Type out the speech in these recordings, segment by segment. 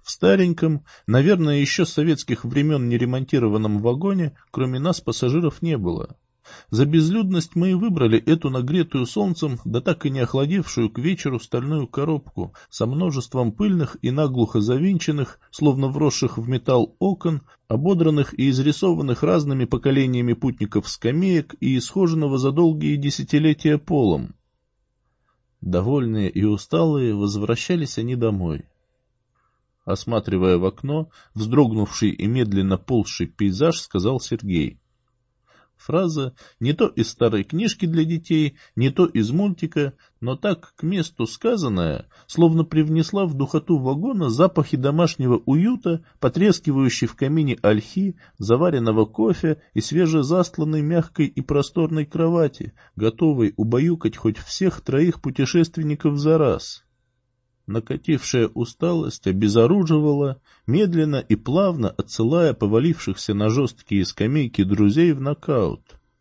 В стареньком, наверное, еще с советских времен неремонтированном вагоне, кроме нас, пассажиров не было. За безлюдность мы и выбрали эту нагретую солнцем, да так и не охладевшую к вечеру стальную коробку со множеством пыльных и наглухо завинченных, словно вросших в металл окон, ободранных и изрисованных разными поколениями путников скамеек и исхоженного за долгие десятилетия полом. Довольные и усталые возвращались они домой. Осматривая в окно вздрогнувший и медленно ползший пейзаж, сказал Сергей. Фраза не то из старой книжки для детей, не то из мультика, но так к месту сказанная, словно привнесла в духоту вагона запахи домашнего уюта, потрескивающей в камине ольхи, заваренного кофе и свежезастланной мягкой и просторной кровати, готовой убаюкать хоть всех троих путешественников за раз. Накатившая усталость обезоруживала, медленно и плавно отсылая повалившихся на жесткие скамейки друзей в нокаут.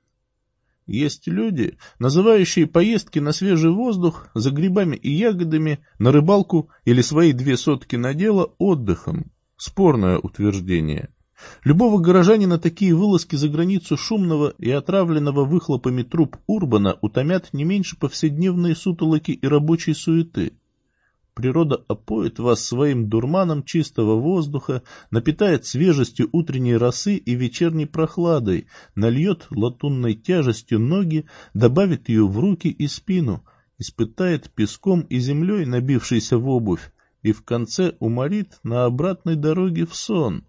Есть люди, называющие поездки на свежий воздух, за грибами и ягодами, на рыбалку или свои 2 сотки на дело отдыхом. Спорное утверждение. Любого горожанина такие вылазки за границу шумного и отравленного выхлопами труб Урбана утомят не меньше повседневные сутолоки и рабочей суеты. Природа опоит вас своим дурманом чистого воздуха, напитает свежестью утренней росы и вечерней прохладой, нальет латунной тяжестью ноги, добавит ее в руки и спину, испытает песком и землей, набившейся в обувь, и в конце уморит на обратной дороге в сон.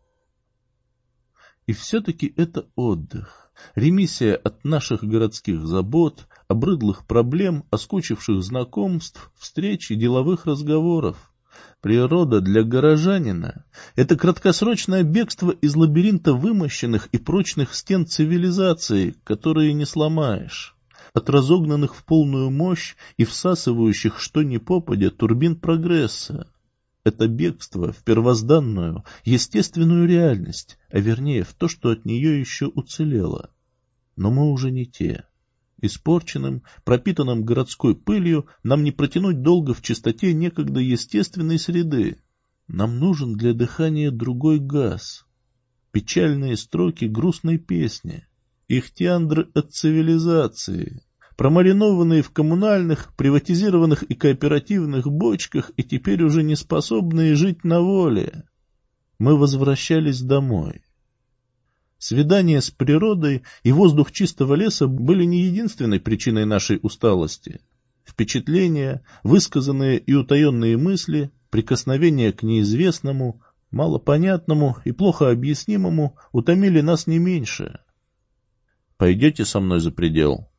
И все-таки это отдых, ремиссия от наших городских забот, обрыдлых проблем, оскучивших знакомств, встреч и деловых разговоров. Природа для горожанина — это краткосрочное бегство из лабиринта вымощенных и прочных стен цивилизации, которые не сломаешь, от разогнанных в полную мощь и всасывающих что ни попадя турбин прогресса. Это бегство в первозданную, естественную реальность, а вернее в то, что от нее еще уцелело. Но мы уже не те. Испорченным, пропитанным городской пылью, нам не протянуть долго в чистоте некогда естественной среды. Нам нужен для дыхания другой газ. Печальные строки грустной песни. Ихтиандры от цивилизации. Промаринованные в коммунальных, приватизированных и кооперативных бочках и теперь уже не способные жить на воле. Мы возвращались домой. Свидание с природой и воздух чистого леса были не единственной причиной нашей усталости. Впечатления, высказанные и утаенные мысли, прикосновения к неизвестному, малопонятному и плохо объяснимому утомили нас не меньше. «Пойдете со мной за предел?»